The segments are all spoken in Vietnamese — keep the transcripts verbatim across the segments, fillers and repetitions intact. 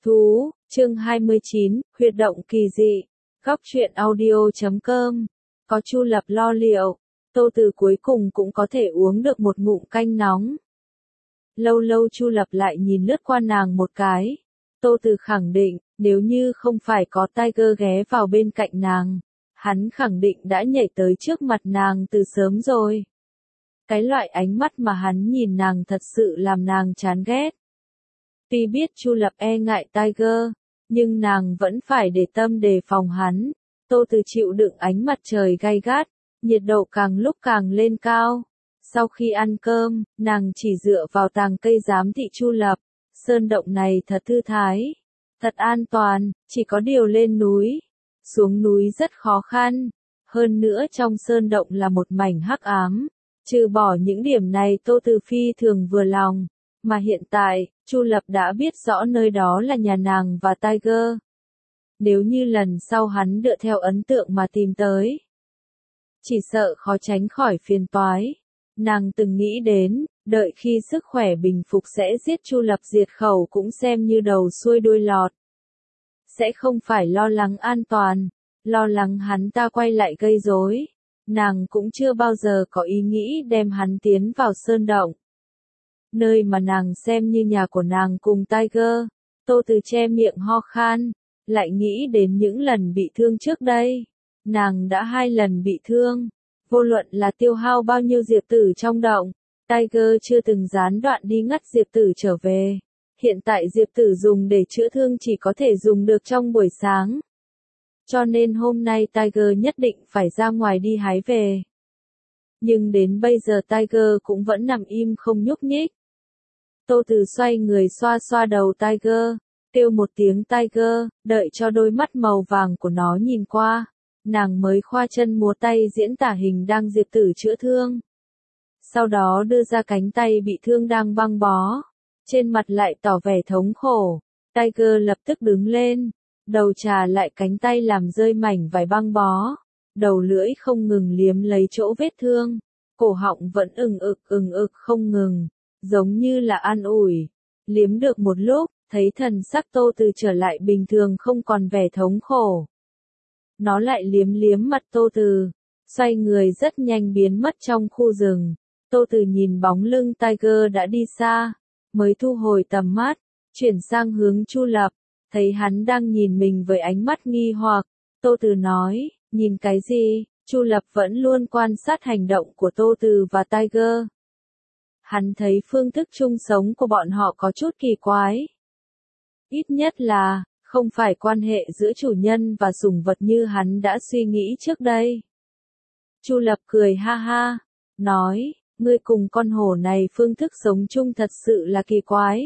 Thú, chương hai mươi chín, huyệt động kỳ dị. Góc truyện audio chấm com. Có Chu Lập lo liệu, Tô Từ cuối cùng cũng có thể uống được một ngụm canh nóng. Lâu lâu Chu Lập lại nhìn lướt qua nàng một cái. Tô Từ khẳng định, nếu như không phải có Tiger ghé vào bên cạnh nàng, hắn khẳng định đã nhảy tới trước mặt nàng từ sớm rồi. Cái loại ánh mắt mà hắn nhìn nàng thật sự làm nàng chán ghét. Tuy biết Chu Lập e ngại Tiger, nhưng nàng vẫn phải để tâm đề phòng hắn. Tô Từ chịu đựng ánh mặt trời gay gắt, nhiệt độ càng lúc càng lên cao. Sau khi ăn cơm, nàng chỉ dựa vào tàng cây giám thị Chu Lập. Sơn động này thật thư thái, thật an toàn, chỉ có điều lên núi, xuống núi rất khó khăn. Hơn nữa trong sơn động là một mảnh hắc ám. Trừ bỏ những điểm này Tô Từ phi thường vừa lòng. Mà hiện tại, Chu Lập đã biết rõ nơi đó là nhà nàng và Tiger. Nếu như lần sau hắn dựa theo ấn tượng mà tìm tới, chỉ sợ khó tránh khỏi phiền toái. Nàng từng nghĩ đến, đợi khi sức khỏe bình phục sẽ giết Chu Lập diệt khẩu cũng xem như đầu xuôi đuôi lọt. Sẽ không phải lo lắng an toàn, lo lắng hắn ta quay lại gây rối. Nàng cũng chưa bao giờ có ý nghĩ đem hắn tiến vào sơn động. Nơi mà nàng xem như nhà của nàng cùng Tiger. Tô Từ che miệng ho khan, lại nghĩ đến những lần bị thương trước đây. Nàng đã hai lần bị thương, vô luận là tiêu hao bao nhiêu diệp tử trong động, Tiger chưa từng gián đoạn đi ngắt diệp tử trở về. Hiện tại diệp tử dùng để chữa thương chỉ có thể dùng được trong buổi sáng. Cho nên hôm nay Tiger nhất định phải ra ngoài đi hái về. Nhưng đến bây giờ Tiger cũng vẫn nằm im không nhúc nhích. Tô Từ xoay người xoa xoa đầu Tiger, kêu một tiếng Tiger, đợi cho đôi mắt màu vàng của nó nhìn qua. Nàng mới khoa chân múa tay diễn tả hình đang diệp tử chữa thương. Sau đó đưa ra cánh tay bị thương đang băng bó. Trên mặt lại tỏ vẻ thống khổ. Tiger lập tức đứng lên, đầu trà lại cánh tay làm rơi mảnh vải băng bó. Đầu lưỡi không ngừng liếm lấy chỗ vết thương. Cổ họng vẫn ừng ực ừng ực không ngừng, giống như là an ủi. Liếm được một lúc, thấy thần sắc Tô Từ trở lại bình thường không còn vẻ thống khổ. Nó lại liếm liếm mặt Tô Từ, xoay người rất nhanh biến mất trong khu rừng. Tô Từ nhìn bóng lưng Tiger đã đi xa, mới thu hồi tầm mắt, chuyển sang hướng Chu Lập, thấy hắn đang nhìn mình với ánh mắt nghi hoặc. Tô Từ nói, nhìn cái gì? Chu Lập vẫn luôn quan sát hành động của Tô Từ và Tiger. Hắn thấy phương thức chung sống của bọn họ có chút kỳ quái. Ít nhất là, không phải quan hệ giữa chủ nhân và sủng vật như hắn đã suy nghĩ trước đây. Chu Lập cười ha ha, nói, ngươi cùng con hổ này phương thức sống chung thật sự là kỳ quái.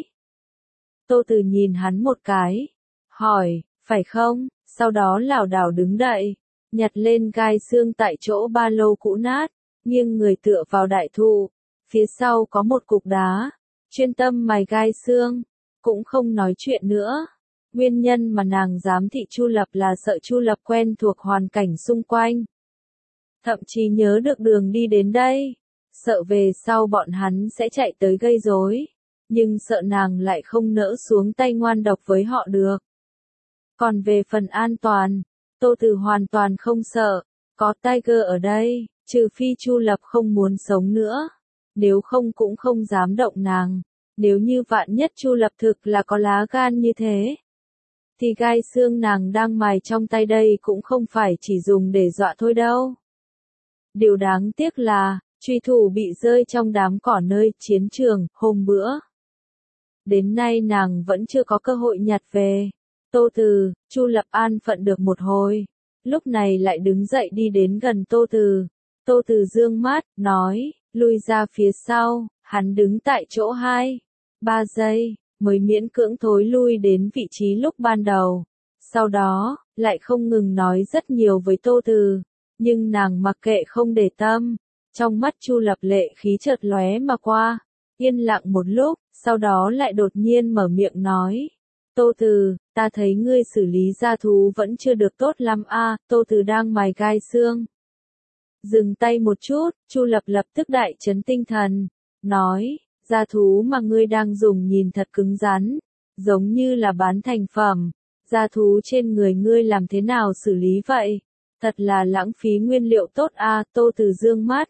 Tô Từ nhìn hắn một cái, hỏi, phải không? Sau đó lảo đảo đứng dậy, nhặt lên gai xương tại chỗ ba lô cũ nát, nghiêng người tựa vào đại thụ. Phía sau có một cục đá, chuyên tâm mài gai xương, cũng không nói chuyện nữa. Nguyên nhân mà nàng giám thị Chu Lập là sợ Chu Lập quen thuộc hoàn cảnh xung quanh. Thậm chí nhớ được đường đi đến đây, sợ về sau bọn hắn sẽ chạy tới gây rối, nhưng sợ nàng lại không nỡ xuống tay ngoan độc với họ được. Còn về phần an toàn, Tô Từ hoàn toàn không sợ, có Tiger ở đây, trừ phi Chu Lập không muốn sống nữa, nếu không cũng không dám động nàng. Nếu như vạn nhất Chu Lập thực là có lá gan như thế, thì gai xương nàng đang mài trong tay đây cũng không phải chỉ dùng để dọa thôi đâu. Điều đáng tiếc là, truy thủ bị rơi trong đám cỏ nơi chiến trường, hôm bữa. Đến nay nàng vẫn chưa có cơ hội nhặt về. Tô Từ, Chu Lập an phận được một hồi, lúc này lại đứng dậy đi đến gần Tô Từ. Tô Từ dương mắt, nói, lui ra phía sau, hắn đứng tại chỗ hai, ba giây, mới miễn cưỡng thối lui đến vị trí lúc ban đầu. Sau đó, lại không ngừng nói rất nhiều với Tô Từ, nhưng nàng mặc kệ không để tâm. Trong mắt Chu Lập lệ khí chợt lóe mà qua, yên lặng một lúc, sau đó lại đột nhiên mở miệng nói. Tô Từ, ta thấy ngươi xử lý gia thú vẫn chưa được tốt lắm a. Tô Từ đang mài gai xương. Dừng tay một chút, Chu Lập lập tức đại chấn tinh thần, nói, gia thú mà ngươi đang dùng nhìn thật cứng rắn, giống như là bán thành phẩm. Da thú trên người ngươi làm thế nào xử lý vậy? Thật là lãng phí nguyên liệu tốt a. Tô Từ dương mắt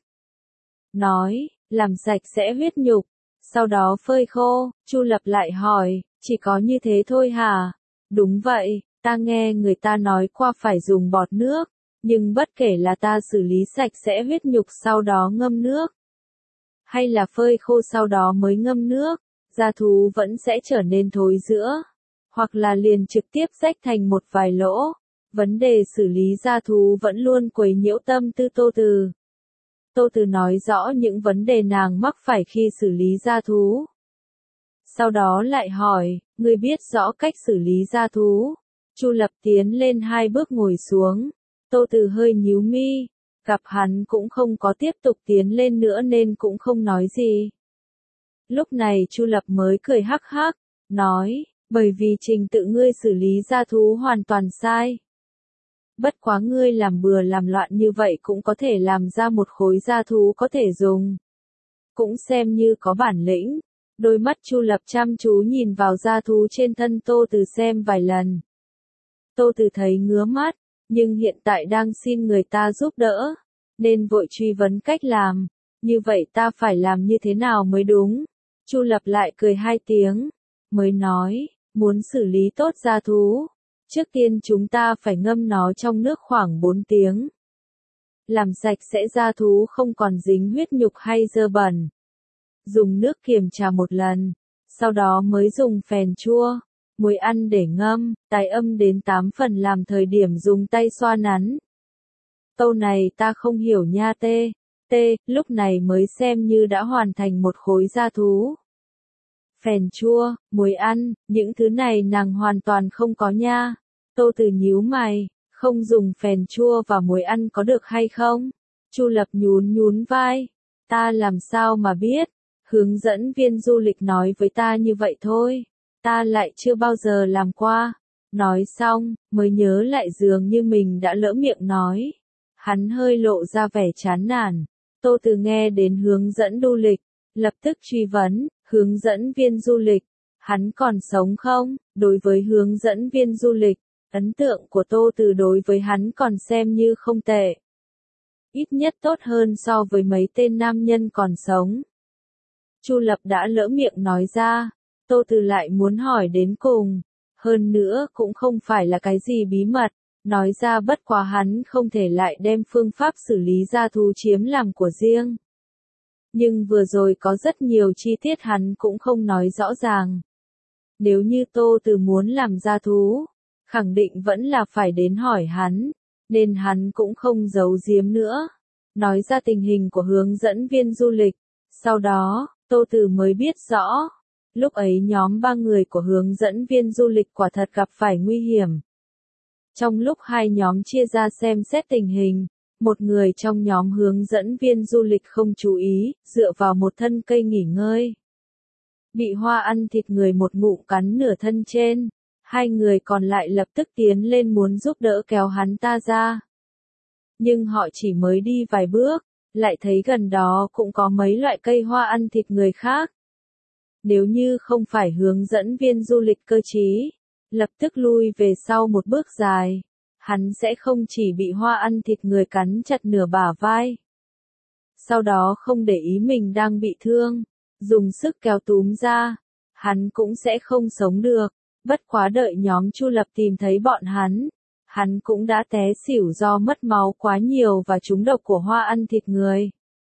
nói, làm sạch sẽ huyết nhục, sau đó phơi khô. Chu Lập lại hỏi, chỉ có như thế thôi hả? Đúng vậy, ta nghe người ta nói qua phải dùng bọt nước, nhưng bất kể là ta xử lý sạch sẽ huyết nhục sau đó ngâm nước, hay là phơi khô sau đó mới ngâm nước, da thú vẫn sẽ trở nên thối rữa, hoặc là liền trực tiếp rách thành một vài lỗ. Vấn đề xử lý da thú vẫn luôn quấy nhiễu tâm tư Tô Từ. Tô Từ nói rõ những vấn đề nàng mắc phải khi xử lý da thú. Sau đó lại hỏi, ngươi biết rõ cách xử lý da thú? Chu Lập tiến lên hai bước ngồi xuống. Tô Từ hơi nhíu mi, gặp hắn cũng không có tiếp tục tiến lên nữa nên cũng không nói gì. Lúc này Chu Lập mới cười hắc hắc, nói, bởi vì trình tự ngươi xử lý da thú hoàn toàn sai. Bất quá ngươi làm bừa làm loạn như vậy cũng có thể làm ra một khối da thú có thể dùng. Cũng xem như có bản lĩnh. Đôi mắt Chu Lập chăm chú nhìn vào da thú trên thân Tô Từ xem vài lần. Tô Từ thấy ngứa mắt, nhưng hiện tại đang xin người ta giúp đỡ, nên vội truy vấn cách làm. Như vậy ta phải làm như thế nào mới đúng? Chu Lập lại cười hai tiếng, mới nói, muốn xử lý tốt da thú, trước tiên chúng ta phải ngâm nó trong nước khoảng bốn tiếng. Làm sạch sẽ da thú không còn dính huyết nhục hay dơ bẩn. Dùng nước kiềm trà một lần, sau đó mới dùng phèn chua, muối ăn để ngâm, tái âm đến tám phần làm thời điểm dùng tay xoa nắn. Câu này ta không hiểu nha tê, tê, lúc này mới xem như đã hoàn thành một khối da thú. Phèn chua, muối ăn, những thứ này nàng hoàn toàn không có nha. Tô Từ nhíu mày, không dùng phèn chua và muối ăn có được hay không? Chu Lập nhún nhún vai, ta làm sao mà biết? Hướng dẫn viên du lịch nói với ta như vậy thôi, ta lại chưa bao giờ làm qua. Nói xong, mới nhớ lại dường như mình đã lỡ miệng nói. Hắn hơi lộ ra vẻ chán nản. Tô Từ nghe đến hướng dẫn du lịch, lập tức truy vấn, hướng dẫn viên du lịch, hắn còn sống không? Đối với hướng dẫn viên du lịch, ấn tượng của Tô Từ đối với hắn còn xem như không tệ. Ít nhất tốt hơn so với mấy tên nam nhân còn sống. Chu Lập đã lỡ miệng nói ra, Tô Từ lại muốn hỏi đến cùng, hơn nữa cũng không phải là cái gì bí mật, nói ra bất quá hắn không thể lại đem phương pháp xử lý da thú chiếm làm của riêng. Nhưng vừa rồi có rất nhiều chi tiết hắn cũng không nói rõ ràng. Nếu như Tô Từ muốn làm da thú, khẳng định vẫn là phải đến hỏi hắn, nên hắn cũng không giấu giếm nữa. Nói ra tình hình của hướng dẫn viên du lịch, sau đó, Tô Từ mới biết rõ. Lúc ấy nhóm ba người của hướng dẫn viên du lịch quả thật gặp phải nguy hiểm. Trong lúc hai nhóm chia ra xem xét tình hình, một người trong nhóm hướng dẫn viên du lịch không chú ý, dựa vào một thân cây nghỉ ngơi. Bị hoa ăn thịt người một ngụm cắn nửa thân trên, hai người còn lại lập tức tiến lên muốn giúp đỡ kéo hắn ta ra. Nhưng họ chỉ mới đi vài bước, lại thấy gần đó cũng có mấy loại cây hoa ăn thịt người khác. Nếu như không phải hướng dẫn viên du lịch cơ trí, lập tức lui về sau một bước dài, hắn sẽ không chỉ bị hoa ăn thịt người cắn chặt nửa bả vai. Sau đó không để ý mình đang bị thương, dùng sức kéo túm ra, hắn cũng sẽ không sống được. Bất quá đợi nhóm Chu Lập tìm thấy bọn hắn, hắn cũng đã té xỉu do mất máu quá nhiều và trúng độc của hoa ăn thịt người.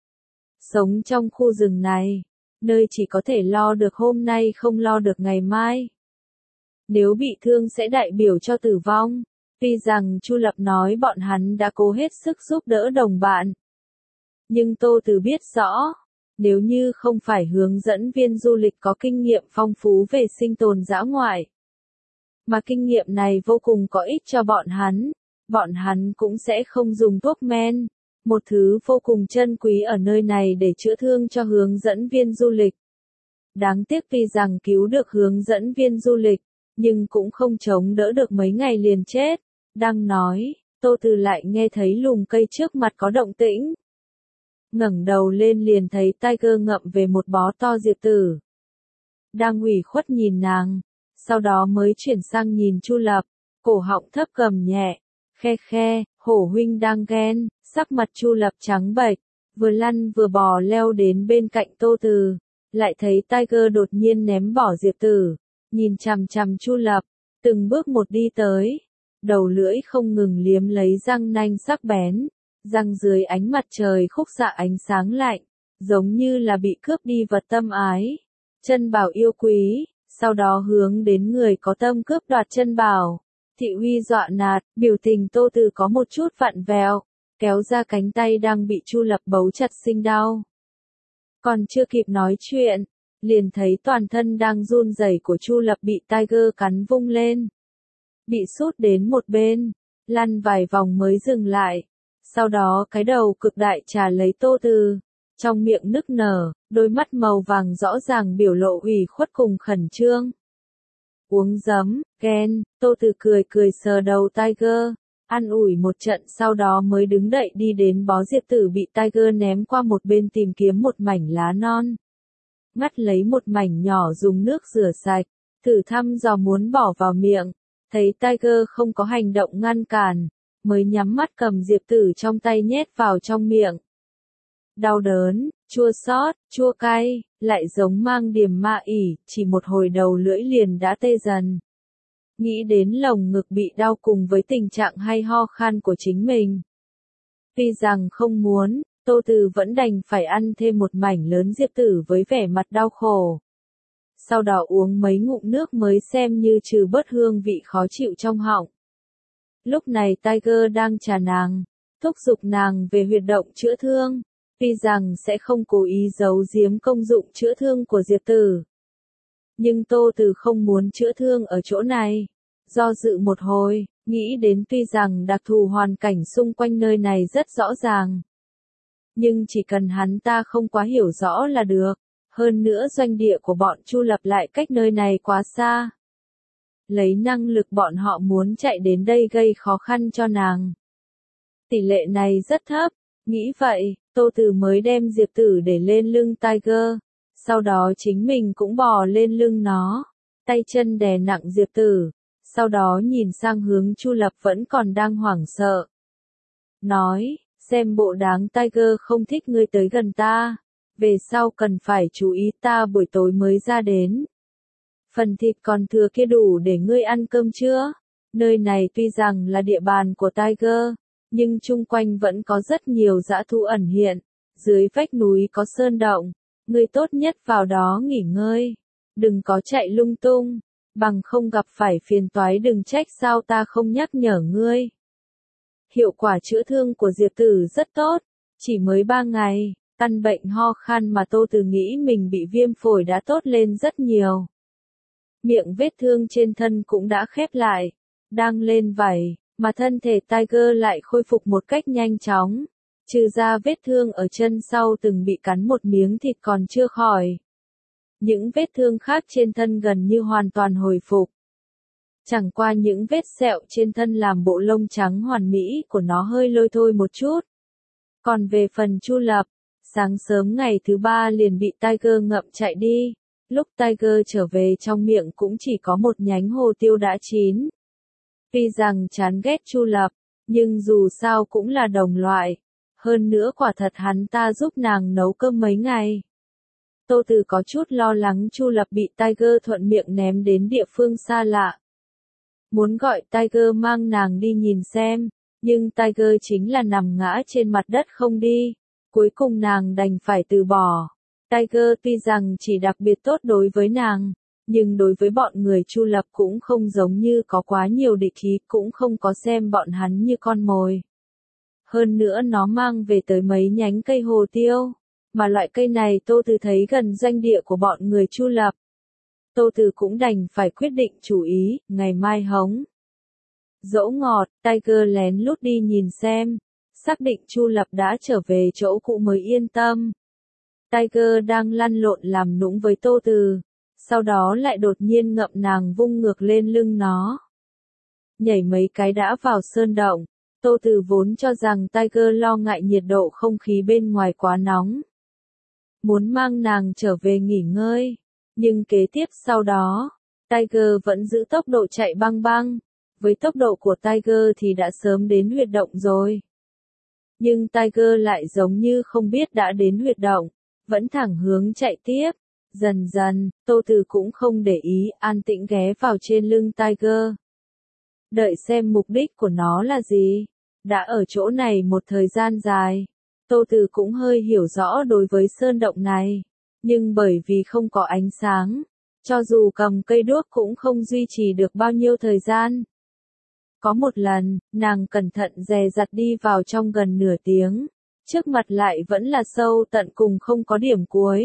Sống trong khu rừng này, nơi chỉ có thể lo được hôm nay không lo được ngày mai. Nếu bị thương sẽ đại biểu cho tử vong. Tuy rằng Chu Lập nói bọn hắn đã cố hết sức giúp đỡ đồng bạn. Nhưng Tô Từ biết rõ, nếu như không phải hướng dẫn viên du lịch có kinh nghiệm phong phú về sinh tồn dã ngoại, mà kinh nghiệm này vô cùng có ích cho bọn hắn, bọn hắn cũng sẽ không dùng thuốc men, một thứ vô cùng chân quý ở nơi này để chữa thương cho hướng dẫn viên du lịch. Đáng tiếc tuy rằng cứu được hướng dẫn viên du lịch, nhưng cũng không chống đỡ được mấy ngày liền chết. Đang nói, Tô Từ lại nghe thấy lùm cây trước mặt có động tĩnh. Ngẩng đầu lên liền thấy Tiger ngậm về một bó to diệp tử. Đang ủy khuất nhìn nàng, sau đó mới chuyển sang nhìn Chu Lập, cổ họng thấp gầm nhẹ, khe khe, hổ huynh đang ghen, sắc mặt Chu Lập trắng bệch, vừa lăn vừa bò leo đến bên cạnh Tô Từ, lại thấy Tiger đột nhiên ném bỏ Diệp Tử, nhìn chằm chằm Chu Lập, từng bước một đi tới, đầu lưỡi không ngừng liếm lấy răng nanh sắc bén, răng dưới ánh mặt trời khúc xạ ánh sáng lạnh, giống như là bị cướp đi vật tâm ái, chân bảo yêu quý, sau đó hướng đến người có tâm cướp đoạt chân bảo. Thị uy dọa nạt, biểu tình Tô Từ có một chút vặn vẹo, kéo ra cánh tay đang bị Chu Lập bấu chặt sinh đau. Còn chưa kịp nói chuyện, liền thấy toàn thân đang run rẩy của Chu Lập bị Tiger cắn vung lên. Bị sút đến một bên, lăn vài vòng mới dừng lại. Sau đó cái đầu cực đại trà lấy Tô Từ, trong miệng nức nở, đôi mắt màu vàng rõ ràng biểu lộ ủy khuất cùng khẩn trương. Uống giấm, ghen, Tô Từ cười cười sờ đầu Tiger, ăn ủi một trận sau đó mới đứng dậy đi đến bó Diệp Tử bị Tiger ném qua một bên tìm kiếm một mảnh lá non. Ngắt lấy một mảnh nhỏ dùng nước rửa sạch, thử thăm dò muốn bỏ vào miệng, thấy Tiger không có hành động ngăn cản, mới nhắm mắt cầm Diệp Tử trong tay nhét vào trong miệng. Đau đớn, chua xót, chua cay, lại giống mang điềm ma ỉ, chỉ một hồi đầu lưỡi liền đã tê dần. Nghĩ đến lồng ngực bị đau cùng với tình trạng hay ho khan của chính mình. Tuy rằng không muốn, Tô Từ vẫn đành phải ăn thêm một mảnh lớn Diệp Tử với vẻ mặt đau khổ. Sau đó uống mấy ngụm nước mới xem như trừ bớt hương vị khó chịu trong họng. Lúc này Tiger đang trà nàng, thúc giục nàng về huyệt động chữa thương. Tuy rằng sẽ không cố ý giấu giếm công dụng chữa thương của Diệp Tử. Nhưng Tô Từ không muốn chữa thương ở chỗ này. Do dự một hồi, nghĩ đến tuy rằng đặc thù hoàn cảnh xung quanh nơi này rất rõ ràng. Nhưng chỉ cần hắn ta không quá hiểu rõ là được. Hơn nữa doanh địa của bọn Chu Lập lại cách nơi này quá xa. Lấy năng lực bọn họ muốn chạy đến đây gây khó khăn cho nàng. Tỷ lệ này rất thấp. Nghĩ vậy, Tô Từ mới đem Diệp Tử để lên lưng Tiger, sau đó chính mình cũng bò lên lưng nó, tay chân đè nặng Diệp Tử, sau đó nhìn sang hướng Chu Lập vẫn còn đang hoảng sợ. Nói, xem bộ dáng Tiger không thích ngươi tới gần ta, về sau cần phải chú ý ta buổi tối mới ra đến. Phần thịt còn thừa kia đủ để ngươi ăn cơm chưa? Nơi này tuy rằng là địa bàn của Tiger, nhưng chung quanh vẫn có rất nhiều dã thú ẩn hiện, dưới vách núi có sơn động, ngươi tốt nhất vào đó nghỉ ngơi, đừng có chạy lung tung, bằng không gặp phải phiền toái đừng trách sao ta không nhắc nhở ngươi. Hiệu quả chữa thương của Diệp Tử rất tốt, chỉ mới ba ngày, căn bệnh ho khan mà Tô Từ nghĩ mình bị viêm phổi đã tốt lên rất nhiều. Miệng vết thương trên thân cũng đã khép lại, đang lên vảy. Mà thân thể Tiger lại khôi phục một cách nhanh chóng, trừ ra vết thương ở chân sau từng bị cắn một miếng thịt còn chưa khỏi. Những vết thương khác trên thân gần như hoàn toàn hồi phục. Chẳng qua những vết sẹo trên thân làm bộ lông trắng hoàn mỹ của nó hơi lôi thôi một chút. Còn về phần Chu Lập, sáng sớm ngày thứ ba liền bị Tiger ngậm chạy đi, lúc Tiger trở về trong miệng cũng chỉ có một nhánh hồ tiêu đã chín. Tuy rằng chán ghét Chu Lập, nhưng dù sao cũng là đồng loại. Hơn nữa quả thật hắn ta giúp nàng nấu cơm mấy ngày. Tô Từ có chút lo lắng Chu Lập bị Tiger thuận miệng ném đến địa phương xa lạ. Muốn gọi Tiger mang nàng đi nhìn xem, nhưng Tiger chính là nằm ngã trên mặt đất không đi. Cuối cùng nàng đành phải từ bỏ. Tiger tuy rằng chỉ đặc biệt tốt đối với nàng, nhưng đối với bọn người Chu Lập cũng không giống như có quá nhiều địch ý, cũng không có xem bọn hắn như con mồi. Hơn nữa nó mang về tới mấy nhánh cây hồ tiêu, mà loại cây này Tô Từ thấy gần doanh địa của bọn người Chu Lập. Tô Từ cũng đành phải quyết định chủ ý, ngày mai hống. Dỗ ngọt, Tiger lén lút đi nhìn xem, xác định Chu Lập đã trở về chỗ cũ mới yên tâm. Tiger đang lăn lộn làm nũng với Tô Từ. Sau đó lại đột nhiên ngậm nàng vung ngược lên lưng nó. Nhảy mấy cái đã vào sơn động, Tô Từ vốn cho rằng Tiger lo ngại nhiệt độ không khí bên ngoài quá nóng. Muốn mang nàng trở về nghỉ ngơi, nhưng kế tiếp sau đó, Tiger vẫn giữ tốc độ chạy băng băng. Với tốc độ của Tiger thì đã sớm đến huyệt động rồi. Nhưng Tiger lại giống như không biết đã đến huyệt động, vẫn thẳng hướng chạy tiếp. Dần dần, Tô Từ cũng không để ý, an tĩnh ghé vào trên lưng Tiger. Đợi xem mục đích của nó là gì. Đã ở chỗ này một thời gian dài, Tô Từ cũng hơi hiểu rõ đối với sơn động này. Nhưng bởi vì không có ánh sáng, cho dù cầm cây đuốc cũng không duy trì được bao nhiêu thời gian. Có một lần, nàng cẩn thận dè dặt đi vào trong gần nửa tiếng, trước mặt lại vẫn là sâu tận cùng không có điểm cuối.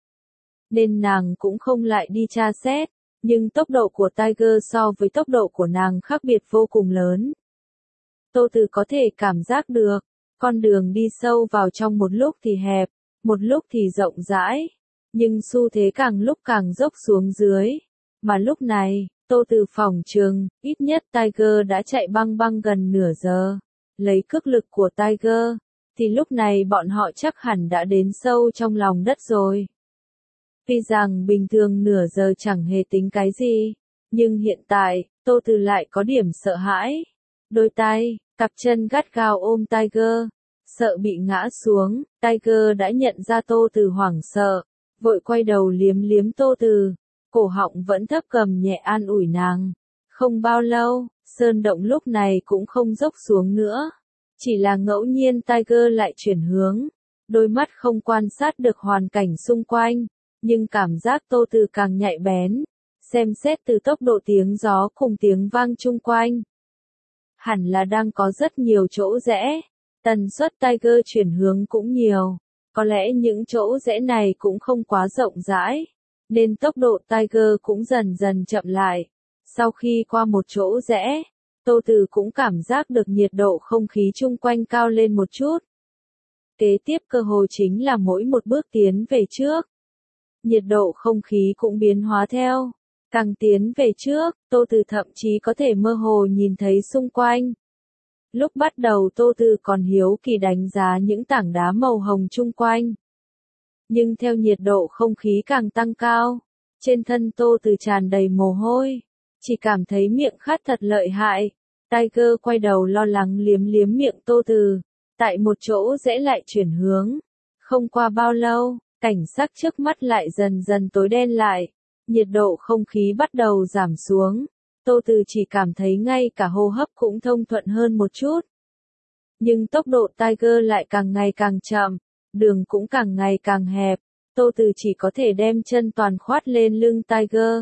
Nên nàng cũng không lại đi tra xét, nhưng tốc độ của Tiger so với tốc độ của nàng khác biệt vô cùng lớn. Tô Từ có thể cảm giác được, con đường đi sâu vào trong một lúc thì hẹp, một lúc thì rộng rãi, nhưng xu thế càng lúc càng dốc xuống dưới. Mà lúc này, Tô Từ phỏng chừng, ít nhất Tiger đã chạy băng băng gần nửa giờ. Lấy cước lực của Tiger, thì lúc này bọn họ chắc hẳn đã đến sâu trong lòng đất rồi. Tuy rằng bình thường nửa giờ chẳng hề tính cái gì, nhưng hiện tại, Tô Từ lại có điểm sợ hãi. Đôi tay, cặp chân gắt gao ôm Tiger, sợ bị ngã xuống. Tiger đã nhận ra Tô Từ hoảng sợ, vội quay đầu liếm liếm Tô Từ, cổ họng vẫn thấp gầm nhẹ an ủi nàng. Không bao lâu, sơn động lúc này cũng không dốc xuống nữa, chỉ là ngẫu nhiên Tiger lại chuyển hướng, đôi mắt không quan sát được hoàn cảnh xung quanh, nhưng cảm giác Tô Từ càng nhạy bén, xem xét từ tốc độ tiếng gió cùng tiếng vang chung quanh. Hẳn là đang có rất nhiều chỗ rẽ, tần suất Tiger chuyển hướng cũng nhiều, có lẽ những chỗ rẽ này cũng không quá rộng rãi, nên tốc độ Tiger cũng dần dần chậm lại. Sau khi qua một chỗ rẽ, Tô Từ cũng cảm giác được nhiệt độ không khí chung quanh cao lên một chút. Kế tiếp cơ hội chính là mỗi một bước tiến về trước, nhiệt độ không khí cũng biến hóa theo. Càng tiến về trước, Tô Từ thậm chí có thể mơ hồ nhìn thấy xung quanh. Lúc bắt đầu Tô Từ còn hiếu kỳ đánh giá những tảng đá màu hồng chung quanh. Nhưng theo nhiệt độ không khí càng tăng cao, trên thân Tô Từ tràn đầy mồ hôi, chỉ cảm thấy miệng khát thật lợi hại. Tiger quay đầu lo lắng liếm liếm miệng Tô Từ, tại một chỗ rẽ lại chuyển hướng. Không qua bao lâu, cảnh sắc trước mắt lại dần dần tối đen lại, nhiệt độ không khí bắt đầu giảm xuống. Tô Từ chỉ cảm thấy ngay cả hô hấp cũng thông thuận hơn một chút. Nhưng tốc độ Tiger lại càng ngày càng chậm, đường cũng càng ngày càng hẹp, Tô Từ chỉ có thể đem chân toàn khoát lên lưng Tiger.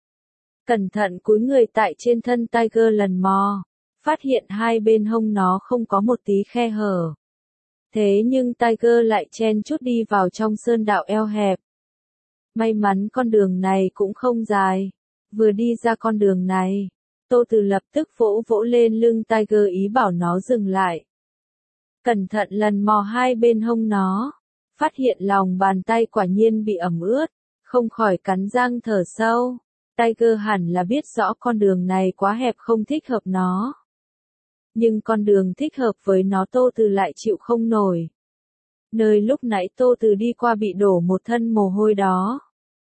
Cẩn thận cúi người tại trên thân Tiger lần mò, phát hiện hai bên hông nó không có một tí khe hở. Thế nhưng Tiger lại chen chút đi vào trong sơn đạo eo hẹp. May mắn con đường này cũng không dài. Vừa đi ra con đường này, Tô Từ lập tức vỗ vỗ lên lưng Tiger ý bảo nó dừng lại. Cẩn thận lần mò hai bên hông nó, phát hiện lòng bàn tay quả nhiên bị ẩm ướt, không khỏi cắn răng thở sâu. Tiger hẳn là biết rõ con đường này quá hẹp không thích hợp nó. Nhưng con đường thích hợp với nó Tô Từ lại chịu không nổi. Nơi lúc nãy Tô Từ đi qua bị đổ một thân mồ hôi đó,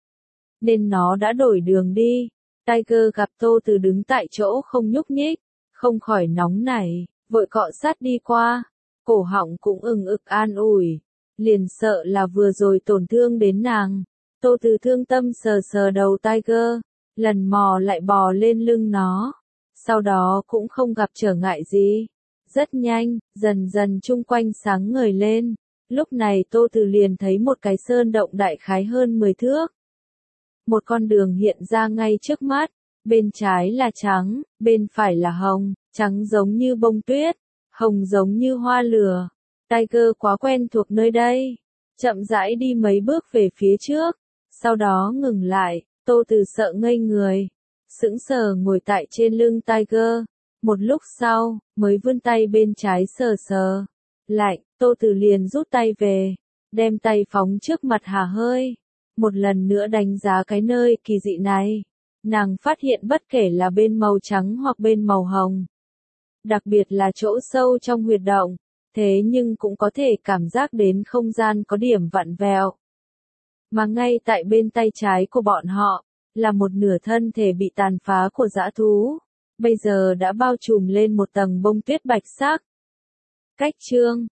nên nó đã đổi đường đi. Tiger gặp Tô Từ đứng tại chỗ không nhúc nhích, không khỏi nóng nảy, vội cọ sát đi qua, cổ họng cũng ừng ực an ủi, liền sợ là vừa rồi tổn thương đến nàng. Tô Từ thương tâm sờ sờ đầu Tiger, lần mò lại bò lên lưng nó, sau đó cũng không gặp trở ngại gì. Rất nhanh, dần dần chung quanh sáng ngời lên, lúc này Tô Từ liền thấy một cái sơn động đại khái hơn mười thước. Một con đường hiện ra ngay trước mắt, bên trái là trắng, bên phải là hồng, trắng giống như bông tuyết, hồng giống như hoa lửa. Tiger quá quen thuộc nơi đây, chậm rãi đi mấy bước về phía trước, sau đó ngừng lại. Tô Từ sợ ngây người, sững sờ ngồi tại trên lưng Tiger, một lúc sau, mới vươn tay bên trái sờ sờ. Lạnh, Tô Từ liền rút tay về, đem tay phóng trước mặt hà hơi. Một lần nữa đánh giá cái nơi kỳ dị này, nàng phát hiện bất kể là bên màu trắng hoặc bên màu hồng, đặc biệt là chỗ sâu trong huyệt động, thế nhưng cũng có thể cảm giác đến không gian có điểm vặn vẹo. Mà ngay tại bên tay trái của bọn họ, là một nửa thân thể bị tàn phá của dã thú, bây giờ đã bao trùm lên một tầng bông tuyết bạch sắc. Cách chương